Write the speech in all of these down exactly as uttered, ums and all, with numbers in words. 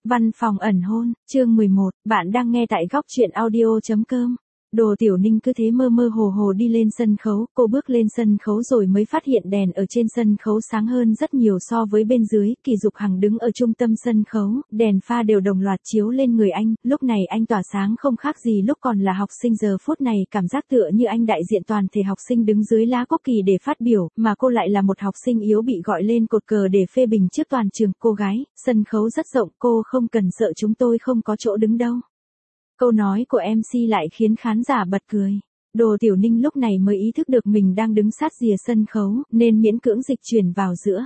Văn phòng ẩn hôn, chương mười một, bạn đang nghe tại góc truyện audio.com. Đồ Tiểu Ninh cứ thế mơ mơ hồ hồ đi lên sân khấu, cô bước lên sân khấu rồi mới phát hiện đèn ở trên sân khấu sáng hơn rất nhiều so với bên dưới. Kỳ Dục Hằng đứng ở trung tâm sân khấu, đèn pha đều đồng loạt chiếu lên người anh, lúc này anh tỏa sáng không khác gì lúc còn là học sinh, giờ phút này cảm giác tựa như anh đại diện toàn thể học sinh đứng dưới lá quốc kỳ để phát biểu, mà cô lại là một học sinh yếu bị gọi lên cột cờ để phê bình trước toàn trường. Cô gái, sân khấu rất rộng, cô không cần sợ chúng tôi không có chỗ đứng đâu. Câu nói của em xê lại khiến khán giả bật cười. Đồ Tiểu Ninh lúc này mới ý thức được mình đang đứng sát rìa sân khấu, nên miễn cưỡng dịch chuyển vào giữa.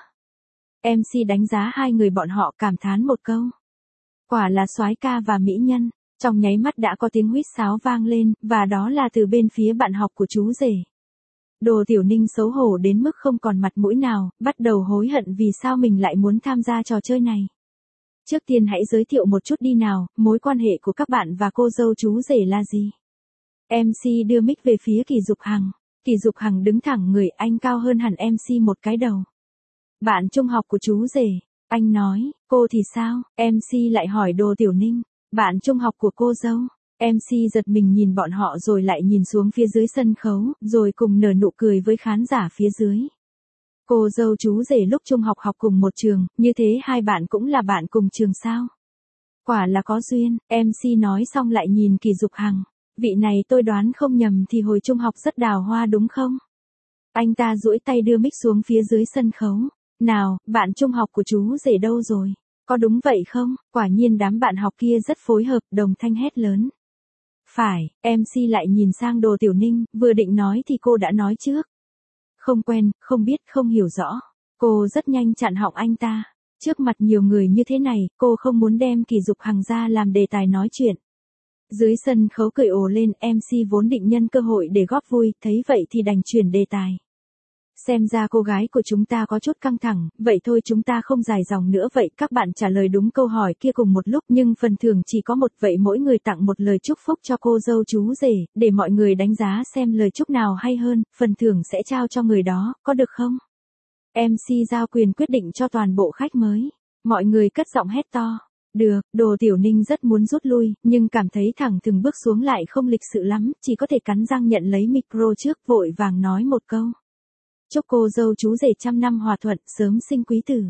em xê đánh giá hai người bọn họ, cảm thán một câu. Quả là soái ca và mỹ nhân. Trong nháy mắt đã có tiếng huýt sáo vang lên, và đó là từ bên phía bạn học của chú rể. Đồ Tiểu Ninh xấu hổ đến mức không còn mặt mũi nào, bắt đầu hối hận vì sao mình lại muốn tham gia trò chơi này. Trước tiên hãy giới thiệu một chút đi nào, mối quan hệ của các bạn và cô dâu chú rể là gì? em xê đưa mic về phía Kỳ Dục Hằng. Kỳ Dục Hằng đứng thẳng người, anh cao hơn hẳn em xê một cái đầu. Bạn trung học của chú rể, anh nói. Cô thì sao? em xê lại hỏi Đồ Tiểu Ninh. Bạn trung học của cô dâu. em xê giật mình nhìn bọn họ rồi lại nhìn xuống phía dưới sân khấu, rồi cùng nở nụ cười với khán giả phía dưới. Cô dâu chú rể lúc trung học học cùng một trường, như thế hai bạn cũng là bạn cùng trường sao? Quả là có duyên, em xê nói xong lại nhìn Kỳ Dục Hằng. Vị này tôi đoán không nhầm thì hồi trung học rất đào hoa đúng không? Anh ta duỗi tay đưa mic xuống phía dưới sân khấu. Nào, bạn trung học của chú rể đâu rồi? Có đúng vậy không? Quả nhiên đám bạn học kia rất phối hợp, đồng thanh hét lớn. Phải, em xê lại nhìn sang Đồ Tiểu Ninh, vừa định nói thì cô đã nói trước. Không quen, không biết, không hiểu rõ. Cô rất nhanh chặn họng anh ta. Trước mặt nhiều người như thế này, cô không muốn đem Kỳ Dục Hằng ra làm đề tài nói chuyện. Dưới sân khấu cười ồ lên, em xê vốn định nhân cơ hội để góp vui, thấy vậy thì đành chuyển đề tài. Xem ra cô gái của chúng ta có chút căng thẳng, vậy thôi chúng ta không dài dòng nữa, vậy các bạn trả lời đúng câu hỏi kia cùng một lúc, nhưng phần thưởng chỉ có một, vậy mỗi người tặng một lời chúc phúc cho cô dâu chú rể, để mọi người đánh giá xem lời chúc nào hay hơn, phần thưởng sẽ trao cho người đó, có được không? em xê giao quyền quyết định cho toàn bộ khách mới. Mọi người cất giọng hét to. Được, Đồ Tiểu Ninh rất muốn rút lui, nhưng cảm thấy thẳng thừng bước xuống lại không lịch sự lắm, chỉ có thể cắn răng nhận lấy micro trước, vội vàng nói một câu. Chúc cô dâu chú rể trăm năm hòa thuận, sớm sinh quý tử.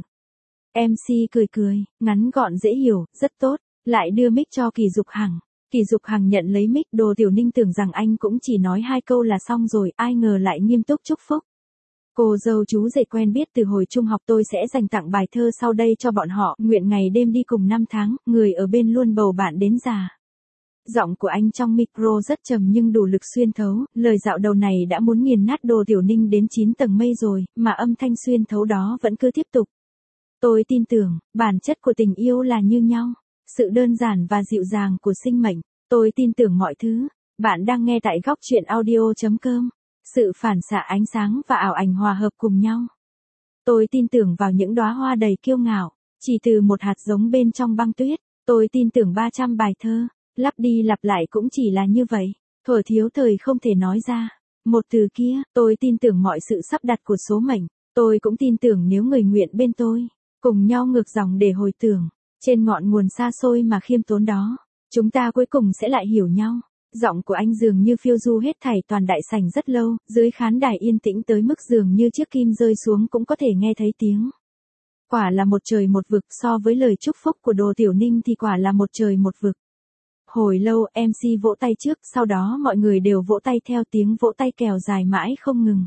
em xê cười cười, ngắn gọn dễ hiểu, rất tốt, lại đưa mic cho Kỳ Dục Hằng. Kỳ Dục Hằng nhận lấy mic, Đồ Tiểu Ninh tưởng rằng anh cũng chỉ nói hai câu là xong rồi, ai ngờ lại nghiêm túc chúc phúc. Cô dâu chú rể quen biết từ hồi trung học, tôi sẽ dành tặng bài thơ sau đây cho bọn họ, nguyện ngày đêm đi cùng năm tháng, người ở bên luôn bầu bạn đến già. Giọng của anh trong micro rất trầm nhưng đủ lực xuyên thấu, lời dạo đầu này đã muốn nghiền nát Đồ Tiểu Ninh đến chín tầng mây rồi, mà âm thanh xuyên thấu đó vẫn cứ tiếp tục. Tôi tin tưởng, bản chất của tình yêu là như nhau, sự đơn giản và dịu dàng của sinh mệnh, tôi tin tưởng mọi thứ. Bạn đang nghe tại góc truyện audio.com. Sự phản xạ ánh sáng và ảo ảnh hòa hợp cùng nhau. Tôi tin tưởng vào những đóa hoa đầy kiêu ngạo, chỉ từ một hạt giống bên trong băng tuyết. Tôi tin tưởng ba trăm bài thơ, lặp đi lặp lại cũng chỉ là như vậy, thuở thiếu thời không thể nói ra. Một từ kia, tôi tin tưởng mọi sự sắp đặt của số mệnh. Tôi cũng tin tưởng nếu người nguyện bên tôi, cùng nhau ngược dòng để hồi tưởng, trên ngọn nguồn xa xôi mà khiêm tốn đó, chúng ta cuối cùng sẽ lại hiểu nhau. Giọng của anh dường như phiêu du hết thảy toàn đại sảnh rất lâu, dưới khán đài yên tĩnh tới mức dường như chiếc kim rơi xuống cũng có thể nghe thấy tiếng. Quả là một trời một vực, so với lời chúc phúc của Đồ Tiểu Ninh thì quả là một trời một vực. Hồi lâu em xê vỗ tay trước, sau đó mọi người đều vỗ tay theo, tiếng vỗ tay kèo dài mãi không ngừng.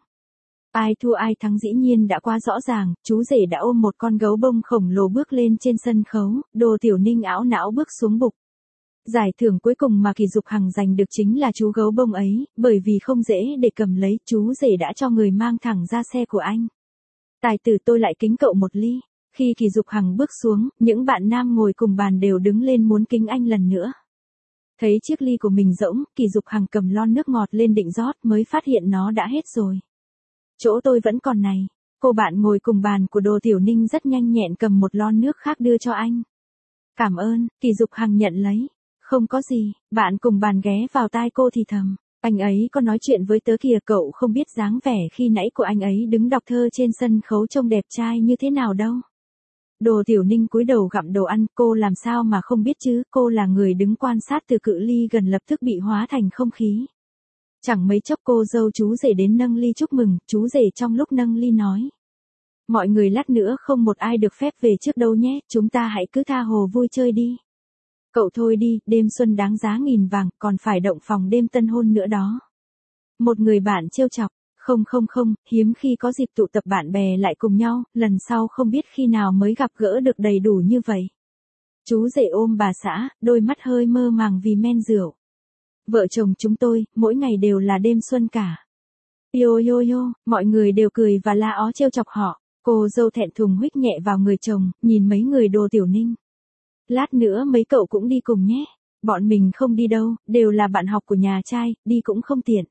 Ai thua ai thắng dĩ nhiên đã quá rõ ràng, chú rể đã ôm một con gấu bông khổng lồ bước lên trên sân khấu, Đồ Tiểu Ninh ảo não bước xuống bục. Giải thưởng cuối cùng mà Kỳ Dục Hằng giành được chính là chú gấu bông ấy, bởi vì không dễ để cầm lấy, chú rể đã cho người mang thẳng ra xe của anh. Tài tử, tôi lại kính cậu một ly. Khi Kỳ Dục Hằng bước xuống, những bạn nam ngồi cùng bàn đều đứng lên muốn kính anh lần nữa. Thấy chiếc ly của mình rỗng, Kỳ Dục Hằng cầm lon nước ngọt lên định rót mới phát hiện nó đã hết rồi. Chỗ tôi vẫn còn này. Cô bạn ngồi cùng bàn của Đồ Tiểu Ninh rất nhanh nhẹn cầm một lon nước khác đưa cho anh. Cảm ơn, Kỳ Dục Hằng nhận lấy. Không có gì, bạn cùng bàn ghé vào tai cô thì thầm. Anh ấy có nói chuyện với tớ kìa, cậu không biết dáng vẻ khi nãy của anh ấy đứng đọc thơ trên sân khấu trông đẹp trai như thế nào đâu. Đồ Tiểu Ninh cúi đầu gặm đồ ăn, cô làm sao mà không biết chứ, cô là người đứng quan sát từ cự ly gần lập tức bị hóa thành không khí. Chẳng mấy chốc cô dâu chú rể đến nâng ly chúc mừng, chú rể trong lúc nâng ly nói. Mọi người lát nữa không một ai được phép về trước đâu nhé, chúng ta hãy cứ tha hồ vui chơi đi. Cậu thôi đi, đêm xuân đáng giá nghìn vàng, còn phải động phòng đêm tân hôn nữa đó. Một người bạn trêu chọc, không không không, hiếm khi có dịp tụ tập bạn bè lại cùng nhau, lần sau không biết khi nào mới gặp gỡ được đầy đủ như vậy. Chú rể ôm bà xã, đôi mắt hơi mơ màng vì men rượu. Vợ chồng chúng tôi, mỗi ngày đều là đêm xuân cả. Yo yo yo, mọi người đều cười và la ó trêu chọc họ. Cô dâu thẹn thùng huých nhẹ vào người chồng, nhìn mấy người Đồ Tiểu Ninh. Lát nữa mấy cậu cũng đi cùng nhé. Bọn mình không đi đâu, đều là bạn học của nhà trai, đi cũng không tiện.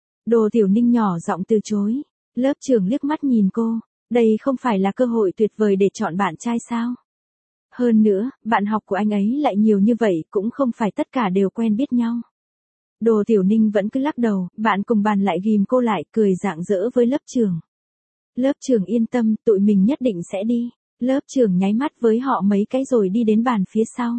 Đồ Tiểu Ninh nhỏ giọng từ chối. Lớp trưởng liếc mắt nhìn cô. Đây không phải là cơ hội tuyệt vời để chọn bạn trai sao? Hơn nữa, bạn học của anh ấy lại nhiều như vậy, cũng không phải tất cả đều quen biết nhau. Đồ Tiểu Ninh vẫn cứ lắc đầu, bạn cùng bàn lại ghim cô lại, cười rạng rỡ với lớp trưởng. Lớp trưởng yên tâm, tụi mình nhất định sẽ đi. Lớp trưởng nháy mắt với họ mấy cái rồi đi đến bàn phía sau.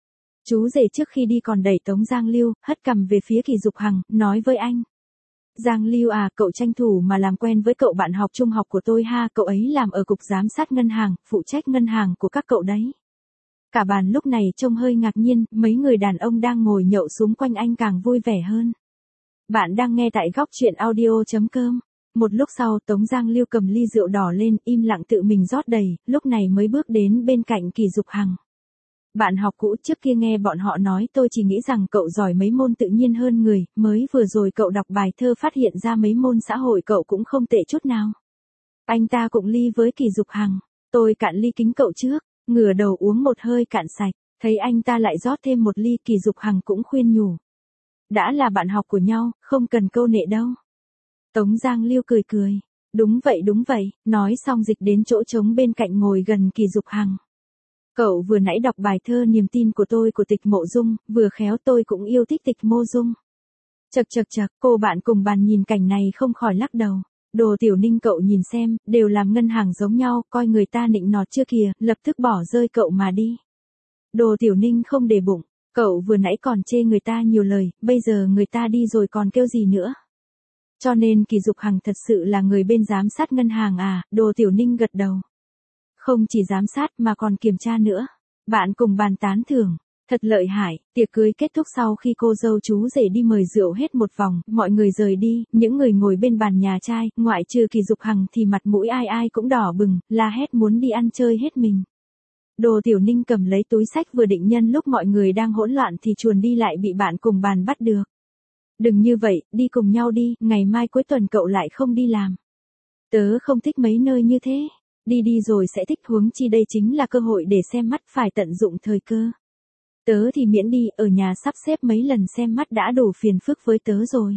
Chú rể trước khi đi còn đẩy Tống Giang Lưu, hất cằm về phía Kỳ Dục Hằng, nói với anh. Giang Lưu à, cậu tranh thủ mà làm quen với cậu bạn học trung học của tôi ha, cậu ấy làm ở cục giám sát ngân hàng, phụ trách ngân hàng của các cậu đấy. Cả bàn lúc này trông hơi ngạc nhiên, mấy người đàn ông đang ngồi nhậu xung quanh anh càng vui vẻ hơn. Bạn đang nghe tại góc truyện audio chấm com. Một lúc sau Tống Giang Lưu cầm ly rượu đỏ lên, im lặng tự mình rót đầy, lúc này mới bước đến bên cạnh Kỳ Dục Hằng. Bạn học cũ trước kia nghe bọn họ nói tôi chỉ nghĩ rằng cậu giỏi mấy môn tự nhiên hơn người, mới vừa rồi cậu đọc bài thơ phát hiện ra mấy môn xã hội cậu cũng không tệ chút nào. Anh ta cụng ly với Kỳ Dục Hằng, tôi cạn ly kính cậu trước, ngửa đầu uống một hơi cạn sạch, thấy anh ta lại rót thêm một ly, Kỳ Dục Hằng cũng khuyên nhủ. Đã là bạn học của nhau, không cần câu nệ đâu. Tống Giang Lưu cười cười, đúng vậy đúng vậy, nói xong dịch đến chỗ trống bên cạnh ngồi gần Kỳ Dục Hằng. Cậu vừa nãy đọc bài thơ Niềm tin của tôi của Tịch Mộ Dung, vừa khéo tôi cũng yêu thích Tịch Mộ Dung. Chật chật chật, cô bạn cùng bàn nhìn cảnh này không khỏi lắc đầu. Đồ Tiểu Ninh cậu nhìn xem, đều làm ngân hàng giống nhau, coi người ta nịnh nọt chưa kìa, lập tức bỏ rơi cậu mà đi. Đồ Tiểu Ninh không để bụng, cậu vừa nãy còn chê người ta nhiều lời, bây giờ người ta đi rồi còn kêu gì nữa. Cho nên Kỳ Dục Hằng thật sự là người bên giám sát ngân hàng à, Đồ Tiểu Ninh gật đầu. Không chỉ giám sát mà còn kiểm tra nữa. Bạn cùng bàn tán thưởng. Thật lợi hại, tiệc cưới kết thúc sau khi cô dâu chú rể đi mời rượu hết một vòng, mọi người rời đi, những người ngồi bên bàn nhà trai, ngoại trừ Kỳ Dục Hằng thì mặt mũi ai ai cũng đỏ bừng, la hét muốn đi ăn chơi hết mình. Đồ Tiểu Ninh cầm lấy túi sách vừa định nhân lúc mọi người đang hỗn loạn thì chuồn đi lại bị bạn cùng bàn bắt được. Đừng như vậy, đi cùng nhau đi, ngày mai cuối tuần cậu lại không đi làm. Tớ không thích mấy nơi như thế. Đi đi rồi sẽ thích, huống chi đây chính là cơ hội để xem mắt, phải tận dụng thời cơ. Tớ thì miễn đi, ở nhà sắp xếp mấy lần xem mắt đã đủ phiền phức với tớ rồi.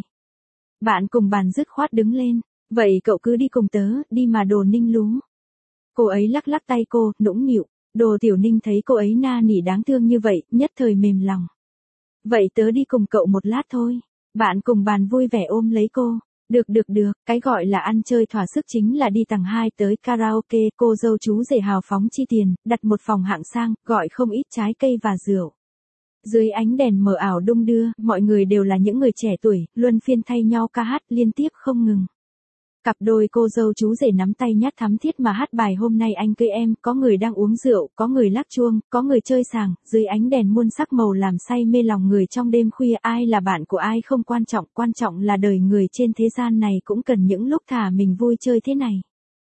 Bạn cùng bàn dứt khoát đứng lên, vậy cậu cứ đi cùng tớ, đi mà. Đồ Ninh lú. Cô ấy lắc lắc tay cô, nũng nịu. Đồ Tiểu Ninh thấy cô ấy na nỉ đáng thương như vậy, nhất thời mềm lòng. Vậy tớ đi cùng cậu một lát thôi. Bạn cùng bàn vui vẻ ôm lấy cô. Được được được, cái gọi là ăn chơi thỏa sức chính là đi tầng hai tới karaoke, cô dâu chú rể hào phóng chi tiền, đặt một phòng hạng sang, gọi không ít trái cây và rượu. Dưới ánh đèn mờ ảo đung đưa, mọi người đều là những người trẻ tuổi, luân phiên thay nhau ca hát liên tiếp không ngừng. Cặp đôi cô dâu chú rể nắm tay nhát thắm thiết mà hát bài Hôm nay anh cưới em, có người đang uống rượu, có người lắc chuông, có người chơi sàng, dưới ánh đèn muôn sắc màu làm say mê lòng người trong đêm khuya. Ai là bạn của ai không quan trọng, quan trọng là đời người trên thế gian này cũng cần những lúc thả mình vui chơi thế này.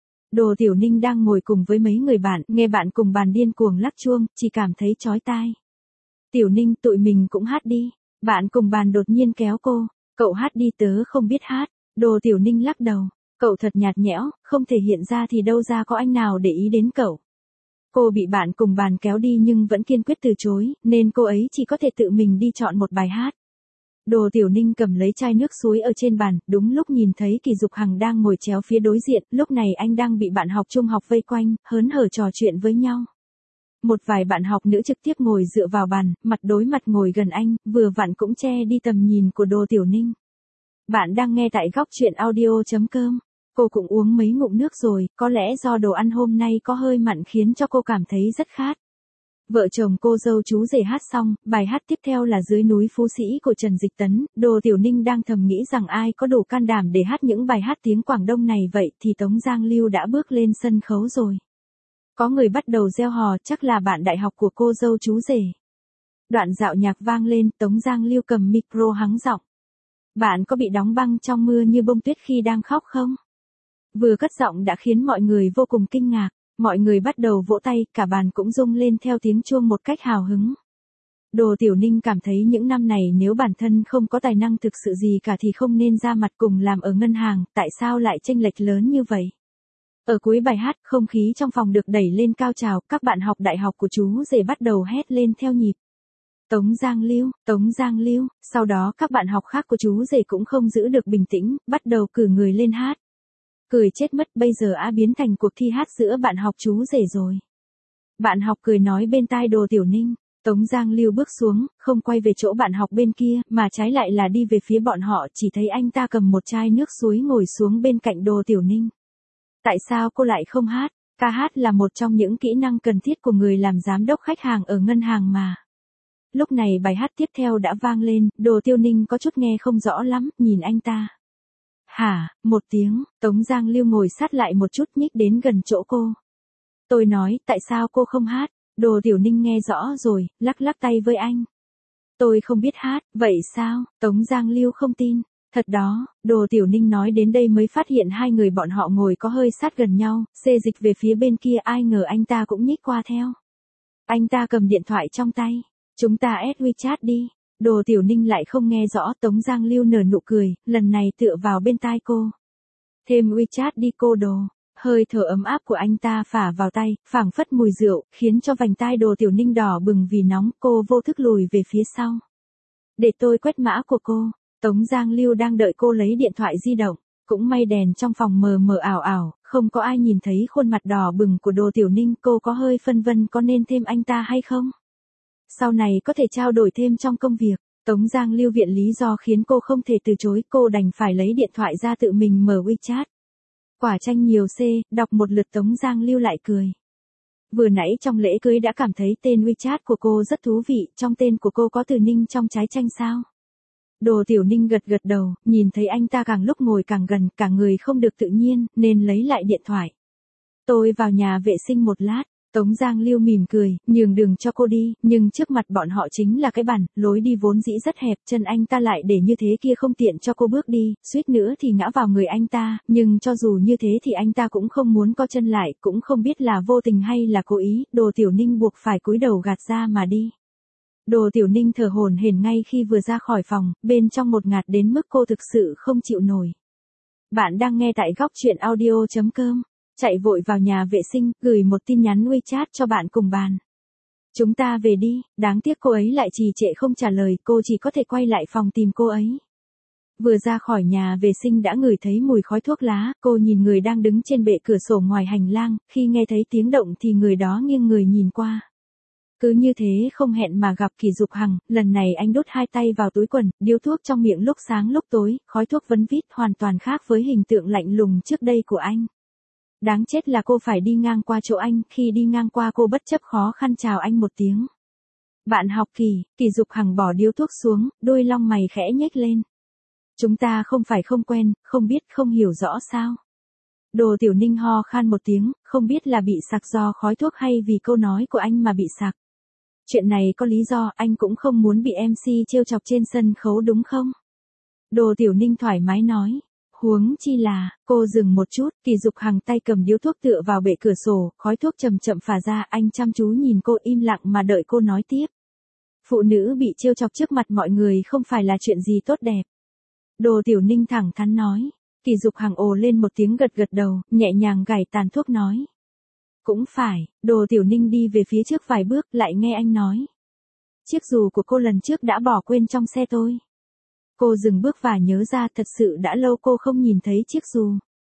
Đồ Tiểu Ninh đang ngồi cùng với mấy người bạn, nghe bạn cùng bàn điên cuồng lắc chuông, chỉ cảm thấy chói tai. Tiểu Ninh, tụi mình cũng hát đi. Bạn cùng bàn đột nhiên kéo cô, cậu hát đi, tớ không biết hát. Đồ Tiểu Ninh lắc đầu. Cậu thật nhạt nhẽo, không thể hiện ra thì đâu ra có anh nào để ý đến cậu. Cô bị bạn cùng bàn kéo đi nhưng vẫn kiên quyết từ chối, nên cô ấy chỉ có thể tự mình đi chọn một bài hát. Đồ Tiểu Ninh cầm lấy chai nước suối ở trên bàn, đúng lúc nhìn thấy Kỳ Dục Hằng đang ngồi chéo phía đối diện, lúc này anh đang bị bạn học trung học vây quanh, hớn hở trò chuyện với nhau. Một vài bạn học nữ trực tiếp ngồi dựa vào bàn, mặt đối mặt ngồi gần anh, vừa vặn cũng che đi tầm nhìn của Đồ Tiểu Ninh. Bạn đang nghe tại góc truyện audio chấm com. Cô cũng uống mấy ngụm nước rồi, có lẽ do đồ ăn hôm nay có hơi mặn khiến cho cô cảm thấy rất khát. Vợ chồng cô dâu chú rể hát xong, bài hát tiếp theo là Dưới núi Phú Sĩ của Trần Dịch Tấn. Đồ Tiểu Ninh đang thầm nghĩ rằng ai có đủ can đảm để hát những bài hát tiếng Quảng Đông này, vậy thì Tống Giang Lưu đã bước lên sân khấu rồi. Có người bắt đầu reo hò, chắc là bạn đại học của cô dâu chú rể. Đoạn dạo nhạc vang lên, Tống Giang Lưu cầm micro hắng giọng. Bạn có bị đóng băng trong mưa như bông tuyết khi đang khóc không? Vừa cất giọng đã khiến mọi người vô cùng kinh ngạc. Mọi người bắt đầu vỗ tay, cả bàn cũng rung lên theo tiếng chuông một cách hào hứng. Đồ Tiểu Ninh cảm thấy những năm này nếu bản thân không có tài năng thực sự gì cả thì không nên ra mặt cùng làm ở ngân hàng, tại sao lại chênh lệch lớn như vậy? Ở cuối bài hát, không khí trong phòng được đẩy lên cao trào, các bạn học đại học của chú rể bắt đầu hét lên theo nhịp. Tống Giang Lưu, Tống Giang Lưu, sau đó các bạn học khác của chú rể cũng không giữ được bình tĩnh, bắt đầu cử người lên hát. Cười chết mất, bây giờ đã biến thành cuộc thi hát giữa bạn học chú rể rồi. Bạn học cười nói bên tai Đồ Tiểu Ninh. Tống Giang Lưu bước xuống, không quay về chỗ bạn học bên kia, mà trái lại là đi về phía bọn họ, chỉ thấy anh ta cầm một chai nước suối ngồi xuống bên cạnh Đồ Tiểu Ninh. Tại sao cô lại không hát? Ca hát là một trong những kỹ năng cần thiết của người làm giám đốc khách hàng ở ngân hàng mà. Lúc này bài hát tiếp theo đã vang lên, Đồ Tiểu Ninh có chút nghe không rõ lắm, nhìn anh ta. Hả, một tiếng, Tống Giang Lưu ngồi sát lại một chút nhích đến gần chỗ cô. Tôi nói, tại sao cô không hát? Đồ Tiểu Ninh nghe rõ rồi, lắc lắc tay với anh. Tôi không biết hát, vậy sao? Tống Giang Lưu không tin. Thật đó, Đồ Tiểu Ninh nói đến đây mới phát hiện hai người bọn họ ngồi có hơi sát gần nhau, xê dịch về phía bên kia, ai ngờ anh ta cũng nhích qua theo. Anh ta cầm điện thoại trong tay. Chúng ta add WeChat đi. Đồ Tiểu Ninh lại không nghe rõ, Tống Giang Lưu nở nụ cười, lần này tựa vào bên tai cô. Thêm WeChat đi cô Đồ. Hơi thở ấm áp của anh ta phả vào tay, phảng phất mùi rượu, khiến cho vành tai Đồ Tiểu Ninh đỏ bừng vì nóng, cô vô thức lùi về phía sau. Để tôi quét mã của cô. Tống Giang Lưu đang đợi cô lấy điện thoại di động. Cũng may đèn trong phòng mờ mờ ảo ảo, không có ai nhìn thấy khuôn mặt đỏ bừng của Đồ Tiểu Ninh, cô có hơi phân vân có nên thêm anh ta hay không? Sau này có thể trao đổi thêm trong công việc. Tống Giang Lưu viện lý do khiến cô không thể từ chối, cô đành phải lấy điện thoại ra tự mình mở WeChat. Quả chanh nhiều C, đọc một lượt Tống Giang Lưu lại cười. Vừa nãy trong lễ cưới đã cảm thấy tên WeChat của cô rất thú vị, trong tên của cô có từ Ninh trong trái chanh sao? Đồ Tiểu Ninh gật gật đầu, nhìn thấy anh ta càng lúc ngồi càng gần, cả người không được tự nhiên, nên lấy lại điện thoại. Tôi vào nhà vệ sinh một lát. Tống Giang Lưu mỉm cười, nhường đường cho cô đi, nhưng trước mặt bọn họ chính là cái bàn, lối đi vốn dĩ rất hẹp, chân anh ta lại để như thế kia không tiện cho cô bước đi, suýt nữa thì ngã vào người anh ta, nhưng cho dù như thế thì anh ta cũng không muốn co chân lại, cũng không biết là vô tình hay là cố ý, Đồ Tiểu Ninh buộc phải cúi đầu gạt ra mà đi. Đồ Tiểu Ninh thở hổn hển ngay khi vừa ra khỏi phòng, bên trong một ngạt đến mức cô thực sự không chịu nổi. Bạn đang nghe tại góc truyện audio chấm com. Chạy vội vào nhà vệ sinh, gửi một tin nhắn WeChat cho bạn cùng bàn. Chúng ta về đi, đáng tiếc cô ấy lại trì trệ không trả lời, cô chỉ có thể quay lại phòng tìm cô ấy. Vừa ra khỏi nhà vệ sinh đã ngửi thấy mùi khói thuốc lá, cô nhìn người đang đứng trên bệ cửa sổ ngoài hành lang, khi nghe thấy tiếng động thì người đó nghiêng người nhìn qua. Cứ như thế không hẹn mà gặp Kỳ Dục Hằng, lần này anh đút hai tay vào túi quần, điếu thuốc trong miệng lúc sáng lúc tối, khói thuốc vấn vít hoàn toàn khác với hình tượng lạnh lùng trước đây của anh. Đáng chết là cô phải đi ngang qua chỗ anh, khi đi ngang qua cô bất chấp khó khăn chào anh một tiếng. Bạn học Kỳ, Kỳ Dục Hằng bỏ điếu thuốc xuống, đôi lông mày khẽ nhếch lên. Chúng ta không phải không quen, không biết không hiểu rõ sao. Đồ Tiểu Ninh ho khan một tiếng, không biết là bị sặc do khói thuốc hay vì câu nói của anh mà bị sặc. Chuyện này có lý do, anh cũng không muốn bị em xê trêu chọc trên sân khấu đúng không? Đồ Tiểu Ninh thoải mái nói. Huống chi là, cô dừng một chút, Kỳ Dục Hằng tay cầm điếu thuốc tựa vào bệ cửa sổ, khói thuốc chậm chậm phả ra, anh chăm chú nhìn cô im lặng mà đợi cô nói tiếp. Phụ nữ bị trêu chọc trước mặt mọi người không phải là chuyện gì tốt đẹp. Đồ Tiểu Ninh thẳng thắn nói. Kỳ Dục Hằng ồ lên một tiếng gật gật đầu, nhẹ nhàng gảy tàn thuốc nói. Cũng phải, Đồ Tiểu Ninh đi về phía trước vài bước, lại nghe anh nói. Chiếc dù của cô lần trước đã bỏ quên trong xe tôi. Cô dừng bước và nhớ ra thật sự đã lâu cô không nhìn thấy chiếc dù.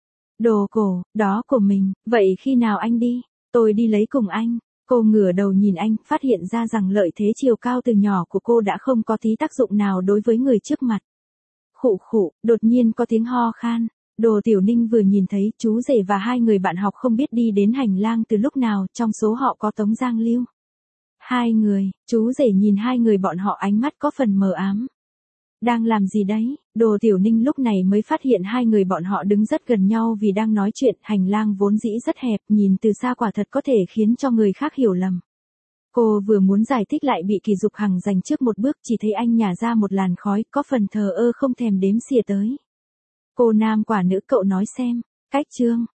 Đồ cổ, đó của mình, vậy khi nào anh đi? Tôi đi lấy cùng anh. Cô ngửa đầu nhìn anh, phát hiện ra rằng lợi thế chiều cao từ nhỏ của cô đã không có tí tác dụng nào đối với người trước mặt. Khụ khụ, đột nhiên có tiếng ho khan. Đồ Tiểu Ninh vừa nhìn thấy chú rể và hai người bạn học không biết đi đến hành lang từ lúc nào, trong số họ có Tống Giang Lưu. Hai người, chú rể nhìn hai người bọn họ ánh mắt có phần mờ ám. Đang làm gì đấy? Đồ Tiểu Ninh lúc này mới phát hiện hai người bọn họ đứng rất gần nhau vì đang nói chuyện, hành lang vốn dĩ rất hẹp, nhìn từ xa quả thật có thể khiến cho người khác hiểu lầm. Cô vừa muốn giải thích lại bị Kỳ Dục Hằng giành trước một bước, chỉ thấy anh nhả ra một làn khói, có phần thờ ơ không thèm đếm xỉa tới. Cô nam quả nữ, cậu nói xem, cách Trương,